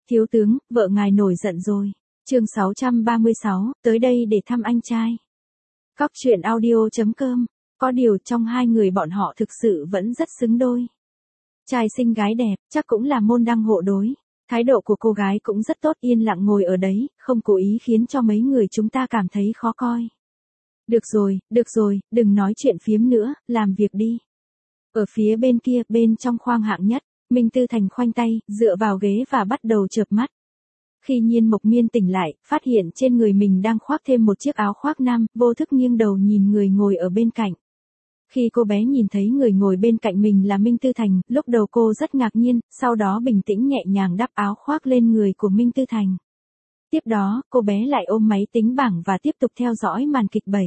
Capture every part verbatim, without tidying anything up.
Thiếu tướng, vợ ngài nổi giận rồi. Chương sáu trăm ba mươi sáu, tới đây để thăm anh trai. Cóc truyện audio chấm com. Có điều trong hai người bọn họ thực sự vẫn rất xứng đôi. Trai xinh gái đẹp, chắc cũng là môn đăng hộ đối. Thái độ của cô gái cũng rất tốt, yên lặng ngồi ở đấy, không cố ý khiến cho mấy người chúng ta cảm thấy khó coi. Được rồi, được rồi, đừng nói chuyện phiếm nữa, làm việc đi. Ở phía bên kia, bên trong khoang hạng nhất, Minh Tư Thành khoanh tay, dựa vào ghế và bắt đầu chợp mắt. Khi Nhiên Mộc Miên tỉnh lại, phát hiện trên người mình đang khoác thêm một chiếc áo khoác nam, vô thức nghiêng đầu nhìn người ngồi ở bên cạnh. Khi cô bé nhìn thấy người ngồi bên cạnh mình là Minh Tư Thành, lúc đầu cô rất ngạc nhiên, sau đó bình tĩnh nhẹ nhàng đắp áo khoác lên người của Minh Tư Thành. Tiếp đó, cô bé lại ôm máy tính bảng và tiếp tục theo dõi màn kịch bảy.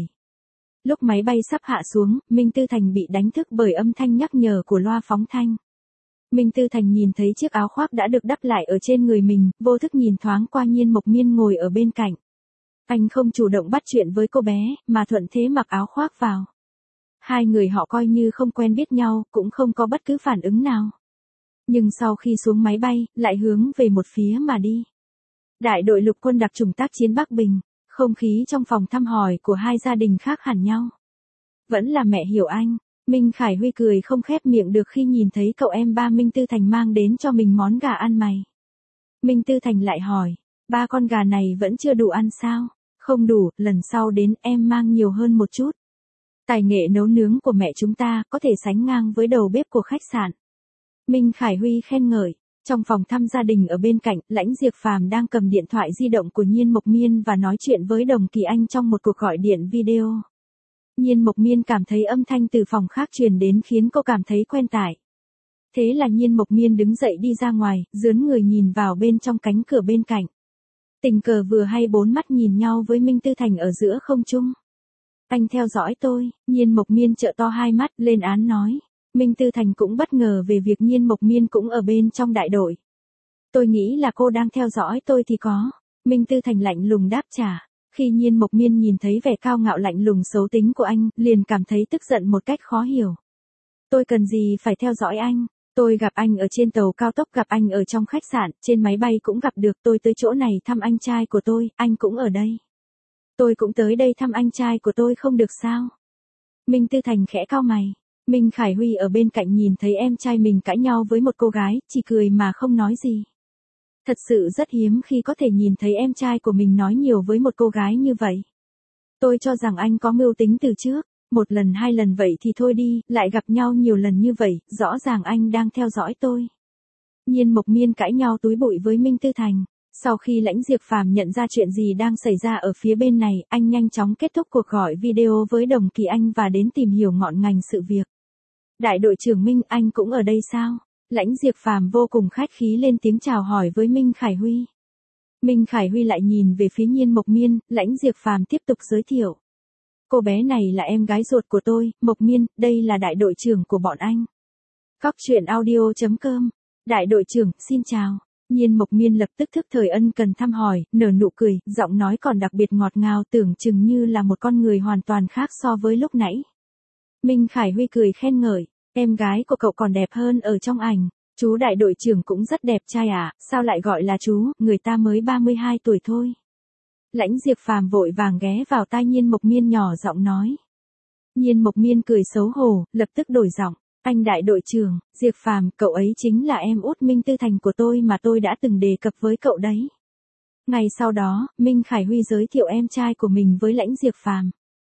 Lúc máy bay sắp hạ xuống, Minh Tư Thành bị đánh thức bởi âm thanh nhắc nhở của loa phóng thanh. Minh Tư Thành nhìn thấy chiếc áo khoác đã được đắp lại ở trên người mình, vô thức nhìn thoáng qua Nhiên Mộc Miên ngồi ở bên cạnh. Anh không chủ động bắt chuyện với cô bé, mà thuận thế mặc áo khoác vào. Hai người họ coi như không quen biết nhau, cũng không có bất cứ phản ứng nào. Nhưng sau khi xuống máy bay, lại hướng về một phía mà đi. Đại đội lục quân đặc chủng tác chiến Bắc Bình, không khí trong phòng thăm hỏi của hai gia đình khác hẳn nhau. Vẫn là mẹ hiểu anh. Minh Khải Huy cười không khép miệng được khi nhìn thấy cậu em ba Minh Tư Thành mang đến cho mình món gà ăn mày. Minh Tư Thành lại hỏi, ba con gà này vẫn chưa đủ ăn sao? Không đủ, lần sau đến em mang nhiều hơn một chút. Tài nghệ nấu nướng của mẹ chúng ta có thể sánh ngang với đầu bếp của khách sạn. Minh Khải Huy khen ngợi. Trong phòng thăm gia đình ở bên cạnh, Lãnh Diệp Phàm đang cầm điện thoại di động của Nhiên Mộc Miên và nói chuyện với Đồng Kỳ Anh trong một cuộc gọi điện video. Nhiên Mộc Miên cảm thấy âm thanh từ phòng khác truyền đến khiến cô cảm thấy quen tai. Thế là Nhiên Mộc Miên đứng dậy đi ra ngoài, dướn người nhìn vào bên trong cánh cửa bên cạnh. Tình cờ vừa hay bốn mắt nhìn nhau với Minh Tư Thành ở giữa không trung. Anh theo dõi tôi, Nhiên Mộc Miên trợn to hai mắt, lên án nói. Minh Tư Thành cũng bất ngờ về việc Nhiên Mộc Miên cũng ở bên trong đại đội. Tôi nghĩ là cô đang theo dõi tôi thì có. Minh Tư Thành lạnh lùng đáp trả. Khi Nhiên Mộc Miên nhìn thấy vẻ cao ngạo lạnh lùng xấu tính của anh, liền cảm thấy tức giận một cách khó hiểu. Tôi cần gì phải theo dõi anh? Tôi gặp anh ở trên tàu cao tốc, gặp anh ở trong khách sạn, trên máy bay cũng gặp được, tôi tới chỗ này thăm anh trai của tôi, anh cũng ở đây. Tôi cũng tới đây thăm anh trai của tôi không được sao? Minh Tư Thành khẽ cau mày. Minh Khải Huy ở bên cạnh nhìn thấy em trai mình cãi nhau với một cô gái, chỉ cười mà không nói gì. Thật sự rất hiếm khi có thể nhìn thấy em trai của mình nói nhiều với một cô gái như vậy. Tôi cho rằng anh có mưu tính từ trước, một lần hai lần vậy thì thôi đi, lại gặp nhau nhiều lần như vậy, rõ ràng anh đang theo dõi tôi. Nhiên Mộc Miên cãi nhau túi bụi với Minh Tư Thành. Sau khi Lãnh Diệp Phàm nhận ra chuyện gì đang xảy ra ở phía bên này, anh nhanh chóng kết thúc cuộc gọi video với Đồng Kỳ Anh và đến tìm hiểu ngọn ngành sự việc. Đại đội trưởng Minh, anh cũng ở đây sao? Lãnh Diệp Phàm vô cùng khách khí lên tiếng chào hỏi với Minh Khải Huy. Minh Khải Huy lại nhìn về phía Nhiên Mộc Miên, Lãnh Diệp Phàm tiếp tục giới thiệu. Cô bé này là em gái ruột của tôi, Mộc Miên, đây là đại đội trưởng của bọn anh. Cóc truyện audio chấm com. Đại đội trưởng, xin chào. Nhiên Mộc Miên lập tức thức thời ân cần thăm hỏi, nở nụ cười, giọng nói còn đặc biệt ngọt ngào, tưởng chừng như là một con người hoàn toàn khác so với lúc nãy. Minh Khải Huy cười khen ngợi, em gái của cậu còn đẹp hơn ở trong ảnh, chú đại đội trưởng cũng rất đẹp trai à, sao lại gọi là chú, người ta mới ba mươi hai tuổi thôi. Lãnh Diệp Phàm vội vàng ghé vào tai Nhiên Mộc Miên nhỏ giọng nói. Nhiên Mộc Miên cười xấu hổ, lập tức đổi giọng. Anh đại đội trưởng, Diệp Phàm, cậu ấy chính là em út Minh Tư Thành của tôi mà tôi đã từng đề cập với cậu đấy. Ngày sau đó, Minh Khải Huy giới thiệu em trai của mình với Lãnh Diệp Phàm.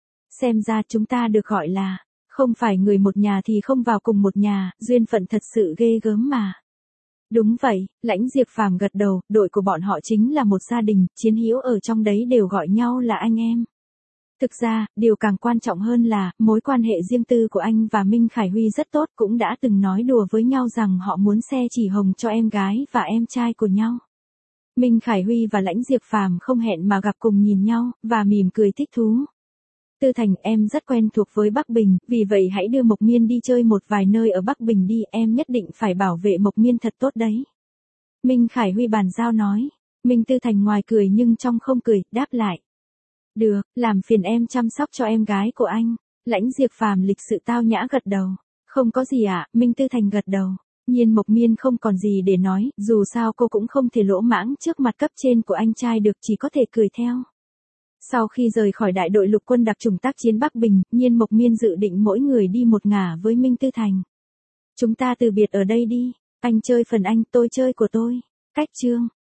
Xem ra chúng ta được gọi là, không phải người một nhà thì không vào cùng một nhà, duyên phận thật sự ghê gớm mà. Đúng vậy, Lãnh Diệp Phàm gật đầu, đội của bọn họ chính là một gia đình, chiến hữu ở trong đấy đều gọi nhau là anh em. Thực ra, điều càng quan trọng hơn là, mối quan hệ riêng tư của anh và Minh Khải Huy rất tốt, cũng đã từng nói đùa với nhau rằng họ muốn xe chỉ hồng cho em gái và em trai của nhau. Minh Khải Huy và Lãnh Diệp Phàm không hẹn mà gặp cùng nhìn nhau, và mỉm cười thích thú. Tư Thành, em rất quen thuộc với Bắc Bình, vì vậy hãy đưa Mộc Miên đi chơi một vài nơi ở Bắc Bình đi, em nhất định phải bảo vệ Mộc Miên thật tốt đấy. Minh Khải Huy bàn giao nói. Minh Tư Thành ngoài cười nhưng trong không cười, đáp lại. Được, làm phiền em chăm sóc cho em gái của anh. Lãnh Diệp Phàm lịch sự tao nhã gật đầu. Không có gì ạ, à, Minh Tư Thành gật đầu. Nhiên Mộc Miên không còn gì để nói, dù sao cô cũng không thể lỗ mãng trước mặt cấp trên của anh trai được, chỉ có thể cười theo. Sau khi rời khỏi đại đội lục quân đặc chủng tác chiến Bắc Bình, Nhiên Mộc Miên dự định mỗi người đi một ngả với Minh Tư Thành. Chúng ta từ biệt ở đây đi, anh chơi phần anh, tôi chơi của tôi. Cách chương